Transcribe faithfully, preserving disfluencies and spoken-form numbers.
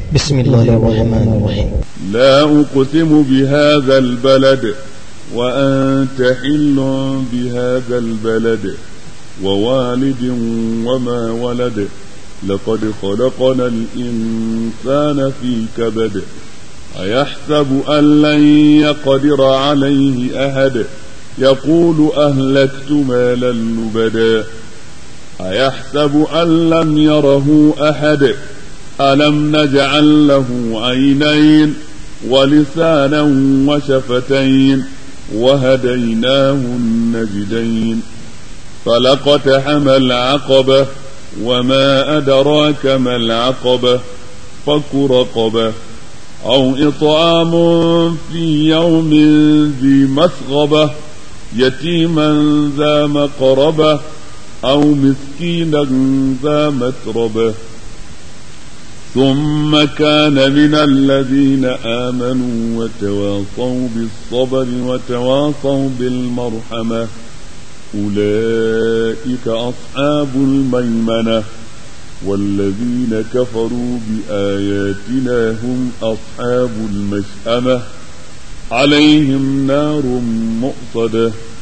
بسم الله الرحمن الرحيم. لا أقسم بهذا البلد وأنت حل بهذا البلد ووالد وما ولد لقد خلقنا الإنسان في كبد أيحسب أن لن يقدر عليه أحد يقول أهلكت مالا لبدا أيحسب أن لم يره أحد ألم نجعل له عينين ولسانا وشفتين وهديناه النجدين فلقتحم العقبة وما أدراك ما العقبة فك رقبة أو إطعام في يوم ذي مسغبة يتيما ذا مقربة أو مسكينا ذا متربة ثم كان من الذين آمنوا وتواصوا بالصبر وتواصوا بالمرحمة أولئك أصحاب الميمنة والذين كفروا بآياتنا هم أصحاب المشأمة عليهم نار مؤصدة